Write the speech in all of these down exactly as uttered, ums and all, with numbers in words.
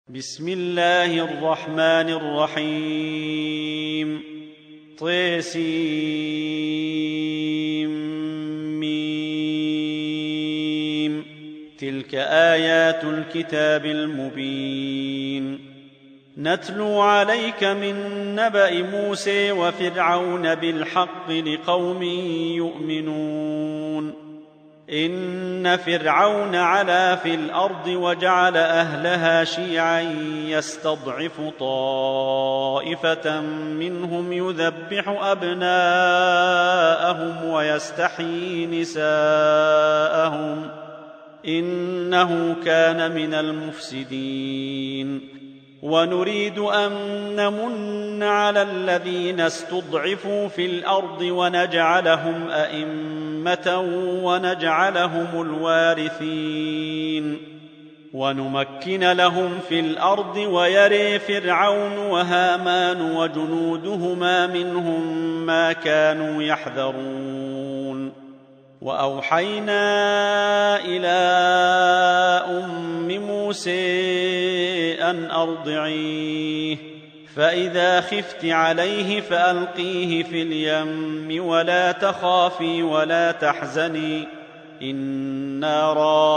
بسم الله الرحمن الرحيم طسيم. تلك آيات الكتاب المبين. نتلو عليك من نبأ موسى وفرعون بالحق لقوم يؤمنون. إن فرعون علا في الأرض وجعل أهلها شيعا يستضعف طائفة منهم يذبح أبناءهم ويستحيي نساءهم إنه كان من المفسدين. ونريد أن نمن على الذين استضعفوا في الأرض ونجعلهم أئمة ونجعلهم الوارثين ونمكن لهم في الأرض ويري فرعون وهامان وجنودهما منهم ما كانوا يحذرون. وأوحينا إلى أم موسى أن أرضعيه فإذا خفت عليه فألقيه في اليم ولا تخافي ولا تحزني إنا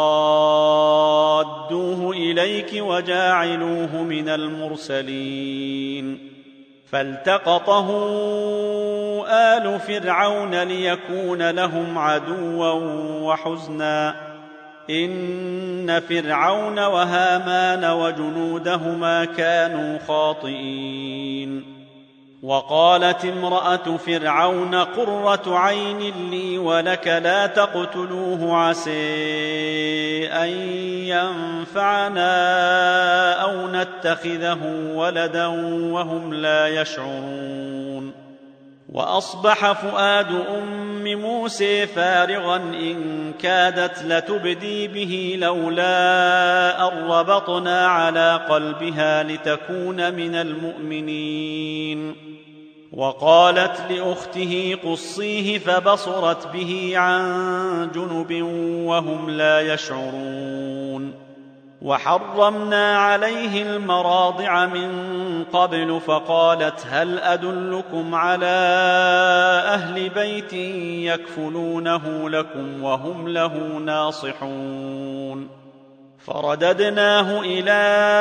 رادوه إليك وجاعلوه من المرسلين. فالتقطه آل فرعون ليكون لهم عدوا وحزنا إن فرعون وهامان وجنودهما كانوا خاطئين. وقالت امرأة فرعون قرة عين لي ولك لا تقتلوه عسى أن ينفعنا أو نتخذه ولدا وهم لا يشعرون. وأصبح فؤاد أم موسى فارغا إن كادت لتبدي به لولا أن ربطنا على قلبها لتكون من المؤمنين. وقالت لأخته قصيه فبصرت به عن جنب وهم لا يشعرون. وحرمنا عليه المراضع من قبل فقالت هل أدلكم على أهل بيت يكفلونه لكم وهم له ناصحون. فرددناه إلى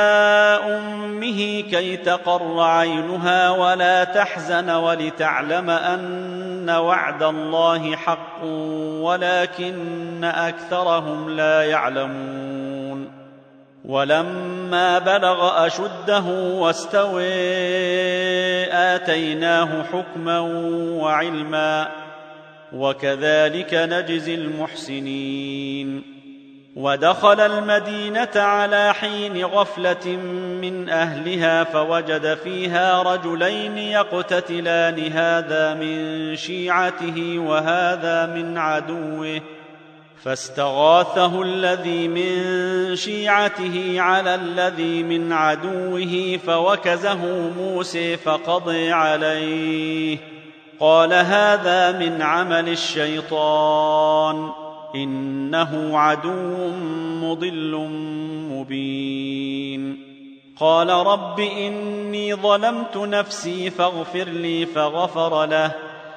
أمه كي تقر عينها ولا تحزن ولتعلم أن وعد الله حق ولكن أكثرهم لا يعلمون. ولما بلغ أشده واستوى آتيناه حكما وعلما وكذلك نجزي المحسنين. ودخل المدينة على حين غفلة من أهلها فوجد فيها رجلين يقتتلان هذا من شيعته وهذا من عدوه فاستغاثه الذي من شيعته على الذي من عدوه فوكزه موسى فقضى عليه قال هذا من عمل الشيطان إنه عدو مضل مبين. قال رب إني ظلمت نفسي فاغفر لي فغفر له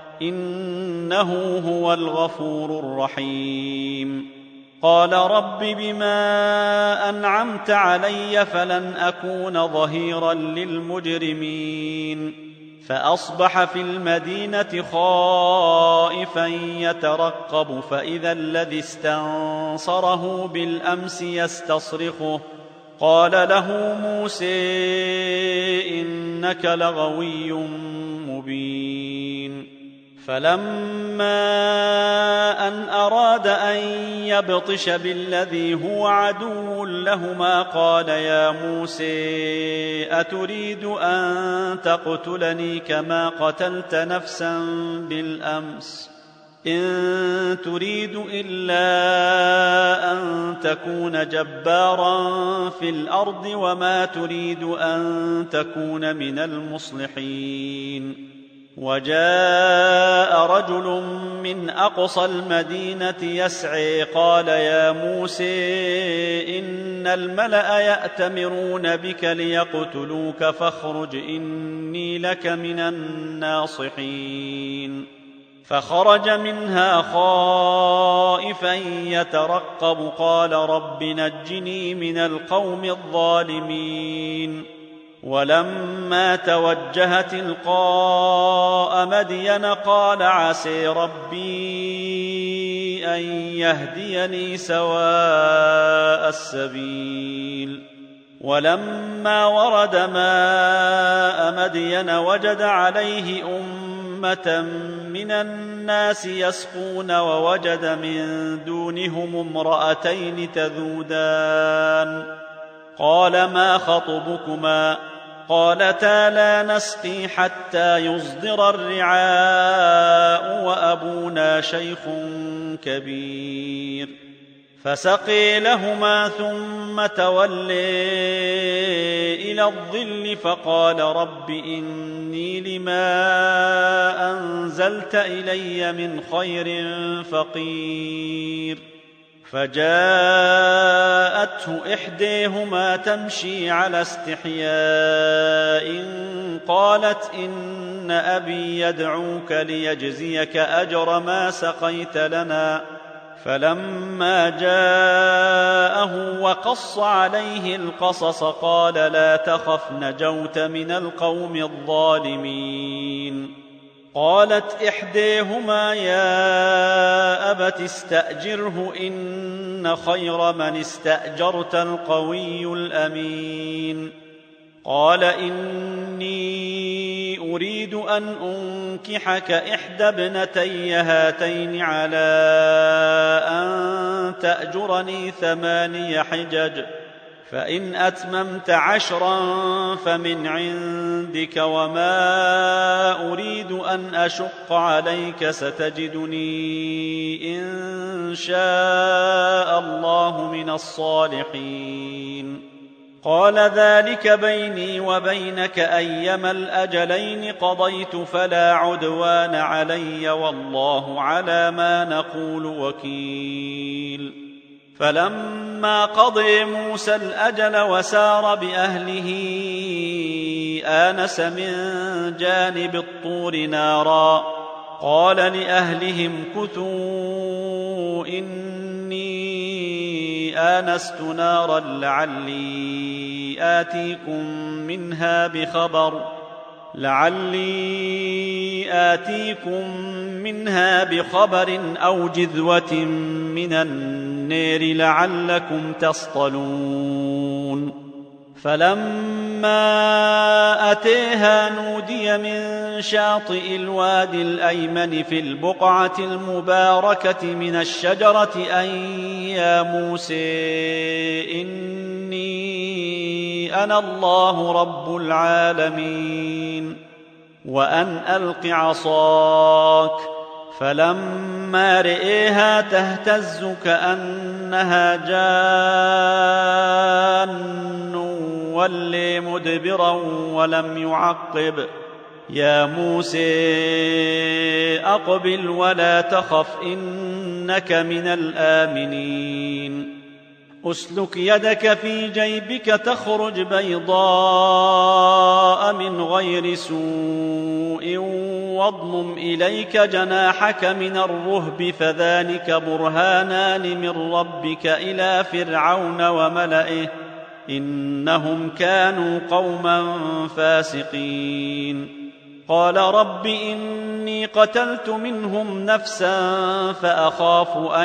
إنه هو الغفور الرحيم. قال رب بما أنعمت علي فلن أكون ظهيرا للمجرمين. فأصبح في المدينة خائفا يترقب فإذا الذي استنصره بالأمس يستصرخه قال له موسى إنك لغوي مبين. فلما أن أراد أن يبطش بالذي هو عدو لهما قال يا موسى أتريد أن تقتلني كما قتلت نفسا بالأمس إن تريد إلا أن تكون جبارا في الأرض وما تريد أن تكون من المصلحين. وجاء رجل من أقصى المدينة يسعي قال يا موسى إن إن الملأ يأتمرون بك ليقتلوك فاخرج إني لك من الناصحين. فخرج منها خائفا يترقب قال رب نجني من القوم الظالمين. ولما توجه تلقاء مدين قال عسى ربي أن يهديني سواء السبيل. ولما ورد ماء مدين وجد عليه أمة من الناس يسقون ووجد من دونهم امرأتين تذودان قال ما خطبكما قالتا لا نسقي حتى يصدر الرعاء وأبونا شيخ كبير. فسقي لهما ثم تولي إلى الظل فقال رب إني لما أنزلت إلي من خير فقير. فجاءته إحديهما تمشي على استحياء قالت إن أبي يدعوك ليجزيك أجر ما سقيت لنا. فلما جاءه وقص عليه القصص قال لا تخف نجوت من القوم الظالمين. قالت إحديهما يا أبت استأجره إن خير من استأجرت القوي الأمين. قال إني أريد أن أنكحك إحدى ابنتي هاتين على أن تأجرني ثماني حجج فإن أتممت عشرا فمن عندك وما أريد أن أشق عليك ستجدني إن شاء الله من الصالحين. قال ذلك بيني وبينك أيما الأجلين قضيت فلا عدوان علي والله على ما نقول وكيل. فلما قضي موسى الأجل وسار بأهله آنس من جانب الطور نارا قال لأهلهم كثوا إني آنست نارا لعلي آتيكم منها بخبر لعلي آتيكم منها بخبر أو جذوة من النار لعلكم تصطلون. فلما أتيها نودي من شاطئ الوادي الأيمن في البقعة المباركة من الشجرة أن يا موسى إني أنا الله رب العالمين وأن ألق عصاك. فلما رئيها تهتز كأنها جان ولي مدبرا ولم يعقب يا موسى أقبل ولا تخف إنك من الآمنين. أسلك يدك في جيبك تخرج بيضاء من غير سوء واضمم إليك جناحك من الرهب فذلك برهانان من ربك إلى فرعون وملئه إنهم كانوا قوما فاسقين. قال رب إني قتلت منهم نفسا فأخاف أن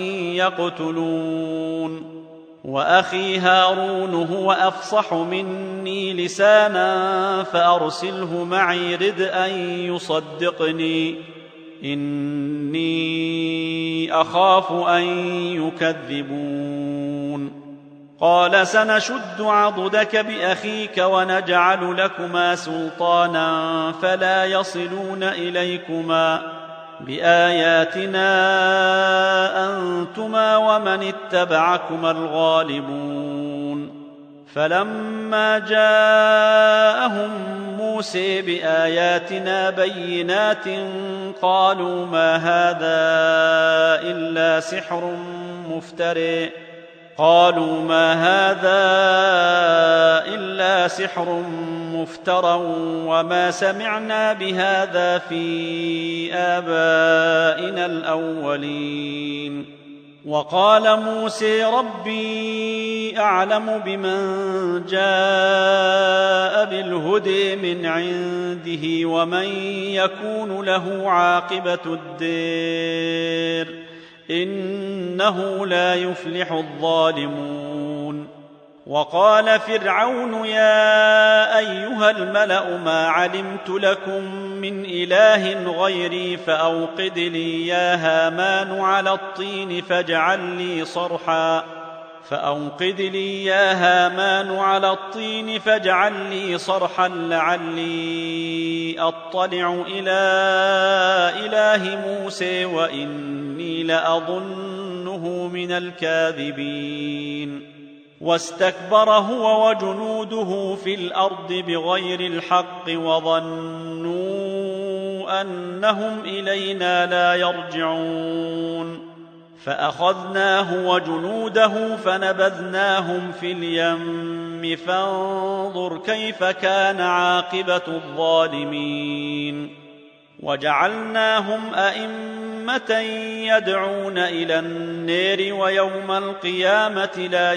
يقتلون وأخي هارون هو أفصح مني لسانا فأرسله معي رد أن يصدقني إني أخاف أن يكذبون. قال سنشد عضدك بأخيك ونجعل لكما سلطانا فلا يصلون إليكما بآياتنا أنتما ومن اتبعكما الغالبون. فلما جاءهم موسى بآياتنا بينات قالوا ما هذا إلا سحر مفتري قالوا ما هذا إلا سحر مفترى وما سمعنا بهذا في آبائنا الأولين. وقال موسى ربي أعلم بمن جاء بالهدى من عنده ومن يكون له عاقبة الدار إنه لا يفلح الظالمون. وقال فرعون يا أيها الملأ ما علمت لكم من إله غيري فأوقد لي يا هامان على الطين فاجعل لي صرحا فأوقد لي يا هامان على الطين فاجعل لي صرحا لعلي أطلع إلى إله موسى وإني لأظنه من الكاذبين. واستكبر هو وجنوده في الأرض بغير الحق وظنوا أنهم إلينا لا يرجعون فأخذناه وجنوده فنبذناهم في اليم فانظر كيف كان عاقبة الظالمين. وجعلناهم أئمة يدعون إلى النار ويوم القيامة لا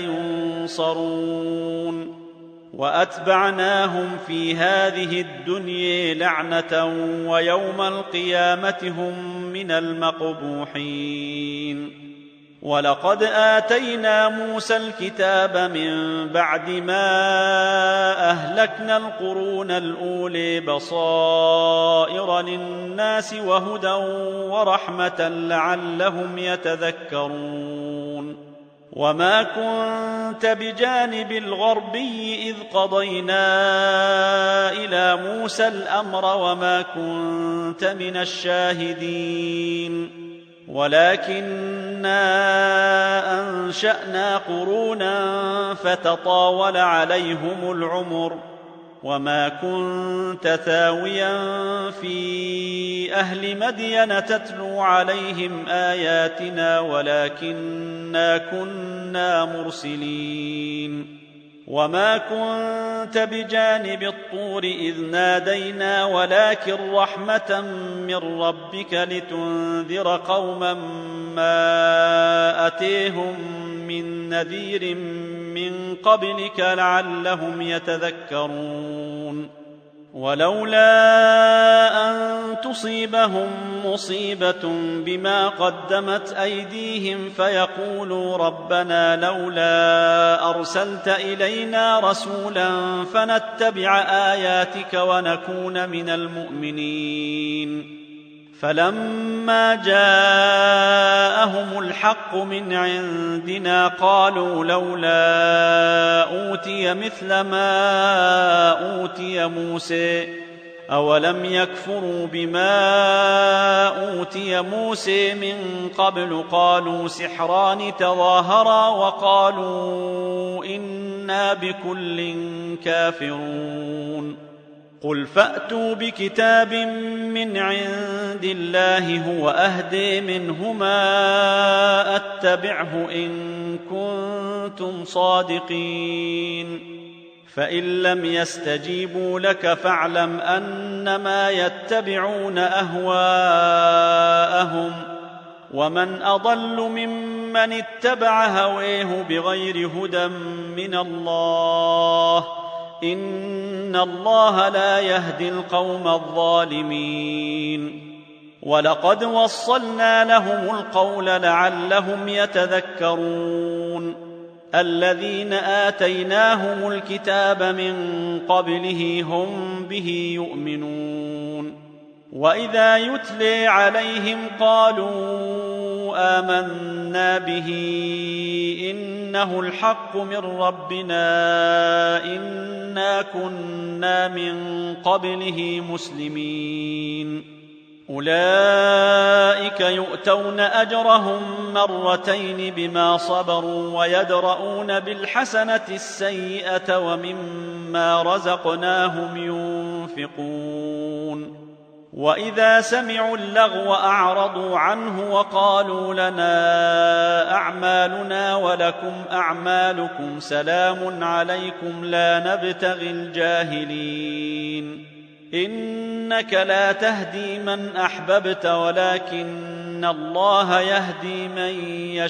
ينصرون. وأتبعناهم في هذه الدنيا لعنة ويوم القيامة هم من المقبوحين. ولقد آتينا موسى الكتاب من بعد ما أهلكنا القرون الأولى بصائر للناس وهدى ورحمة لعلهم يتذكرون. وما كنت بجانب الغربي إذ قضينا إلى موسى الأمر وما كنت من الشاهدين ولكننا أنشأنا قرونا فتطاول عليهم العمر وما كنت ثاويا في أهل مدين تتلو عليهم آياتنا ولكننا كنا مرسلين. وما كنت بجانب الطور إذ نادينا ولكن رحمة من ربك لتنذر قوما ما أتيهم من نذير من قبلك لعلهم يتذكرون. ولولا أن تصيبهم مصيبة بما قدمت أيديهم فيقولوا ربنا لولا أرسلت إلينا رسولا فنتبع آياتك ونكون من المؤمنين. فلما جاءهم الحق من عندنا قالوا لولا أوتي مثل ما أوتي موسى أولم يكفروا بما أوتي موسى من قبل قالوا سحران تظاهرا وقالوا إنا بكل كافرون. قل فأتوا بكتاب من عند الله هو أهدي منهما أتبعه إن كنتم صادقين. فإن لم يستجيبوا لك فاعلم أنما يتبعون أهواءهم ومن أضل ممن اتبع هواه بغير هدى من الله إن الله لا يهدي القوم الظالمين. ولقد وصلنا لهم القول لعلهم يتذكرون. الذين آتيناهم الكتاب من قبله هم به يؤمنون. وإذا يتلي عليهم قالوا آمنا به إنه الحق من ربنا إنا كنا من قبله مسلمين. أولئك يؤتون أجرهم مرتين بما صبروا ويدرؤون بالحسنة السيئة ومما رزقناهم ينفقون. وإذا سمعوا اللغو أعرضوا عنه وقالوا لنا أعمالنا ولكم أعمالكم سلام عليكم لا نبتغي الجاهلين إنك لا تهدي من أحببت ولكن الله يهدي من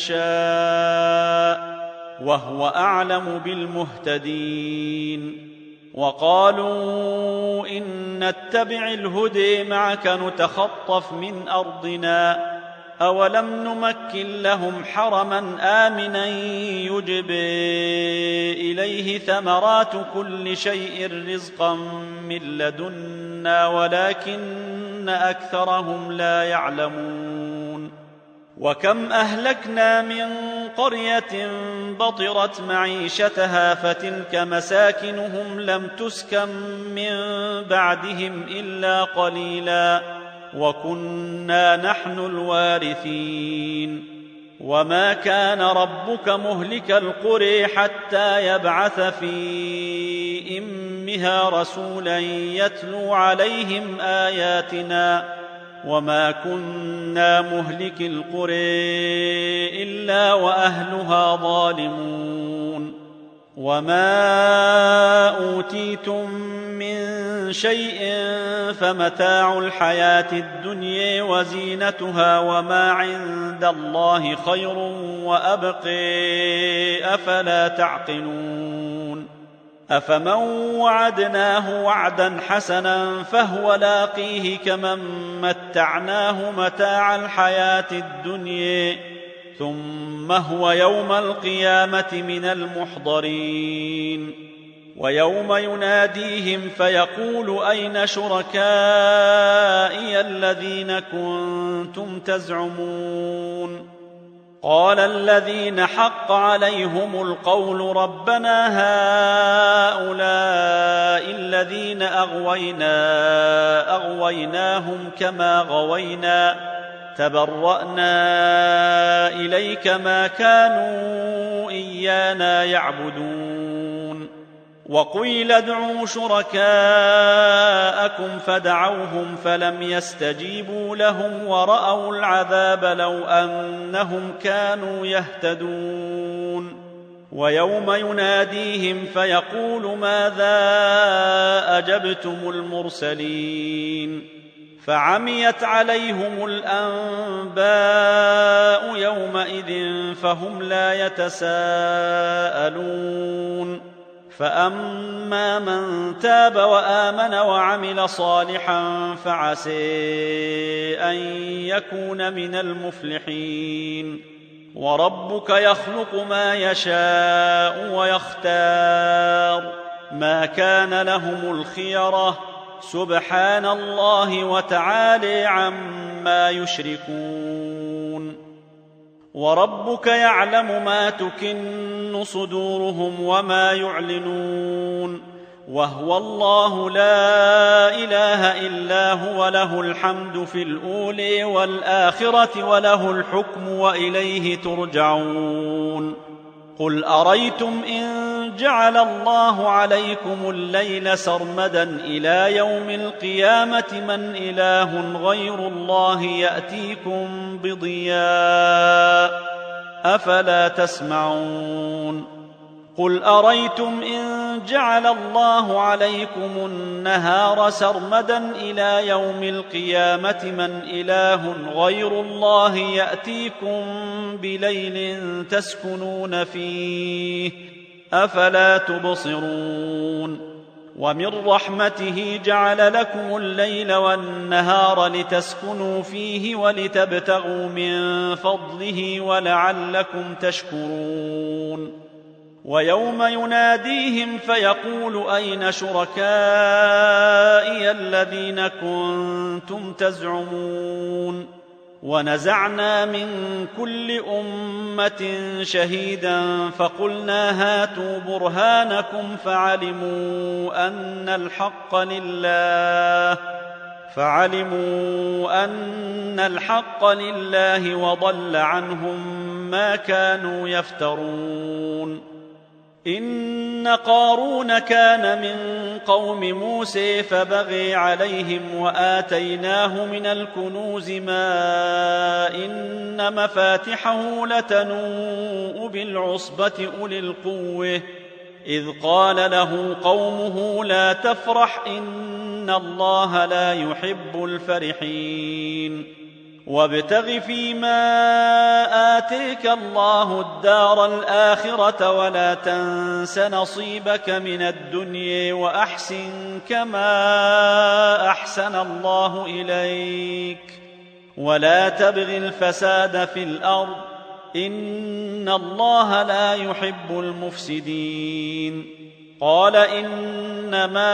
يشاء وهو أعلم بالمهتدين وقالوا إن نتبع الهدي معك نتخطف من أرضنا أولم نمكن لهم حرما آمنا يجبى إليه ثمرات كل شيء رزقا من لدنا ولكن أكثرهم لا يعلمون وكم أهلكنا من قرية بطرت معيشتها فتلك مساكنهم لم تسكن من بعدهم إلا قليلا وكنا نحن الوارثين وما كان ربك مهلك القرى حتى يبعث في أمها رسولا يتلو عليهم آياتنا وما كنا مهلك القرى إلا وأهلها ظالمون وما أوتيتم من شيء فمتاع الحياة الدنيا وزينتها وما عند الله خير وأبقى أفلا تعقلون أفمن وعدناه وعدا حسنا فهو لاقيه كمن متعناه متاع الحياة الدنيا ثم هو يوم القيامة من المحضرين ويوم يناديهم فيقول أين شركائي الذين كنتم تزعمون قال الذين حق عليهم القول ربنا هؤلاء الذين أغوينا أغويناهم كما غوينا تبرأنا إليك ما كانوا إيانا يعبدون وقيل ادعوا شركاءكم فدعوهم فلم يستجيبوا لهم ورأوا العذاب لو أنهم كانوا يهتدون ويوم يناديهم فيقول ماذا أجبتم المرسلين فعميت عليهم الأنباء يومئذ فهم لا يتساءلون فأما من تاب وآمن وعمل صالحا فعسى أن يكون من المفلحين وربك يخلق ما يشاء ويختار ما كان لهم الخيرة سبحان الله وتعالى عما يشركون وربك يعلم ما تكن صدورهم وما يعلنون وهو الله لا إله إلا هو له الحمد في الأولى والآخرة وله الحكم وإليه ترجعون قل أريتم إن جعل الله عليكم الليل سرمدا إلى يوم القيامة من إله غير الله يأتيكم بضياء أفلا تسمعون قل أريتم إن جعل الله عليكم النهار سرمدا إلى يوم القيامة من إله غير الله يأتيكم بليل تسكنون فيه أفلا تبصرون ومن رحمته جعل لكم الليل والنهار لتسكنوا فيه ولتبتغوا من فضله ولعلكم تشكرون ويوم يناديهم فيقول أين شركائي الذين كنتم تزعمون ونزعنا من كل أمة شهيدا فقلنا هاتوا برهانكم فعلموا أن الحق لله فعلموا أن الحق لله وضل عنهم ما كانوا يفترون إن قارون كان من قوم موسى فبغي عليهم وآتيناه من الكنوز ما إن مفاتحه لتنوء بالعصبة أولي القوة إذ قال له قومه لا تفرح إن الله لا يحب الفرحين وابتغ فيما آتيك الله الدار الآخرة ولا تنس نصيبك من الدنيا وأحسن كما أحسن الله إليك ولا تبغ الفساد في الأرض إن الله لا يحب المفسدين قال إنما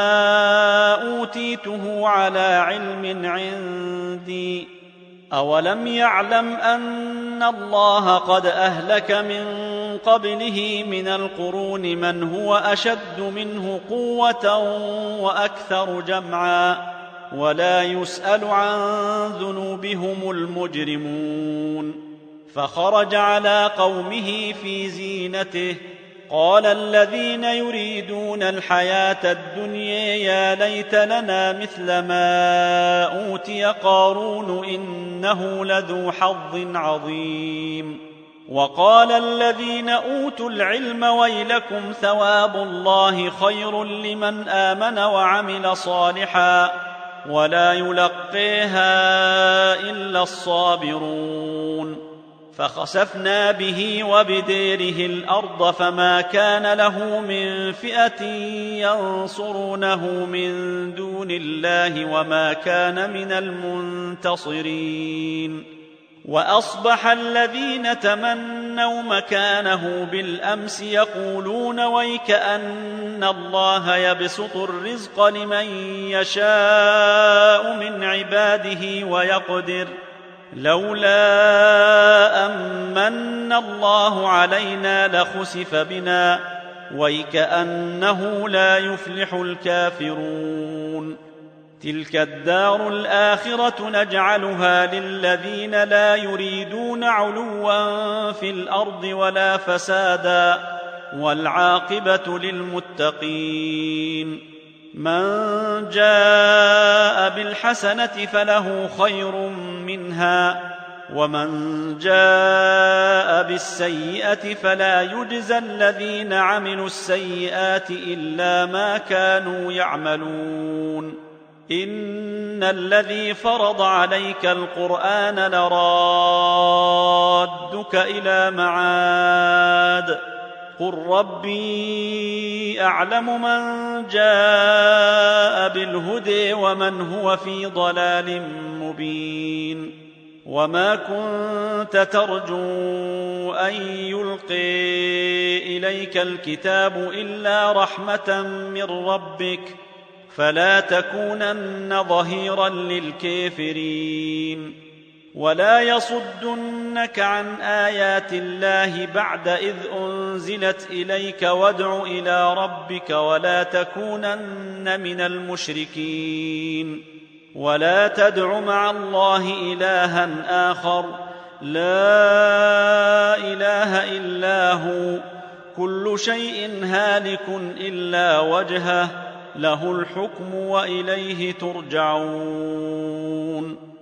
أوتيته على علم عندي أولم يعلم أن الله قد أهلك من قبله من القرون من هو أشد منه قوة وأكثر جمعا ولا يسأل عن ذنوبهم المجرمون فخرج على قومه في زينته قال الذين يريدون الحياة الدنيا يا ليت لنا مثل ما أوتي قارون إنه لذو حظ عظيم وقال الذين أوتوا العلم ويلكم ثواب الله خير لمن آمن وعمل صالحا ولا يلقيها إلا الصابرون فخسفنا به وبديره الأرض فما كان له من فئة ينصرونه من دون الله وما كان من المنتصرين وأصبح الذين تمنوا مكانه بالأمس يقولون ويكأن الله يبسط الرزق لمن يشاء من عباده ويقدر لولا أمن الله علينا لخسف بنا ويكأنه لا يفلح الكافرون تلك الدار الآخرة نجعلها للذين لا يريدون علوا في الأرض ولا فسادا والعاقبة للمتقين من جاء بالحسنة فله خير منها ومن جاء بالسيئة فلا يجزى الذين عملوا السيئات إلا ما كانوا يعملون إن الذي فرض عليك القرآن لرادك إلى معاد قل ربي أعلم من جاء بالهدى ومن هو في ضلال مبين وما كنت ترجو أن يلقي إليك الكتاب إلا رحمة من ربك فلا تكونن ظهيرا للكافرين ولا يصدنك عن آيات الله بعد إذ أنزلت إليك وادع إلى ربك ولا تكونن من المشركين ولا تدع مع الله إلها آخر لا إله إلا هو كل شيء هالك إلا وجهه له الحكم وإليه ترجعون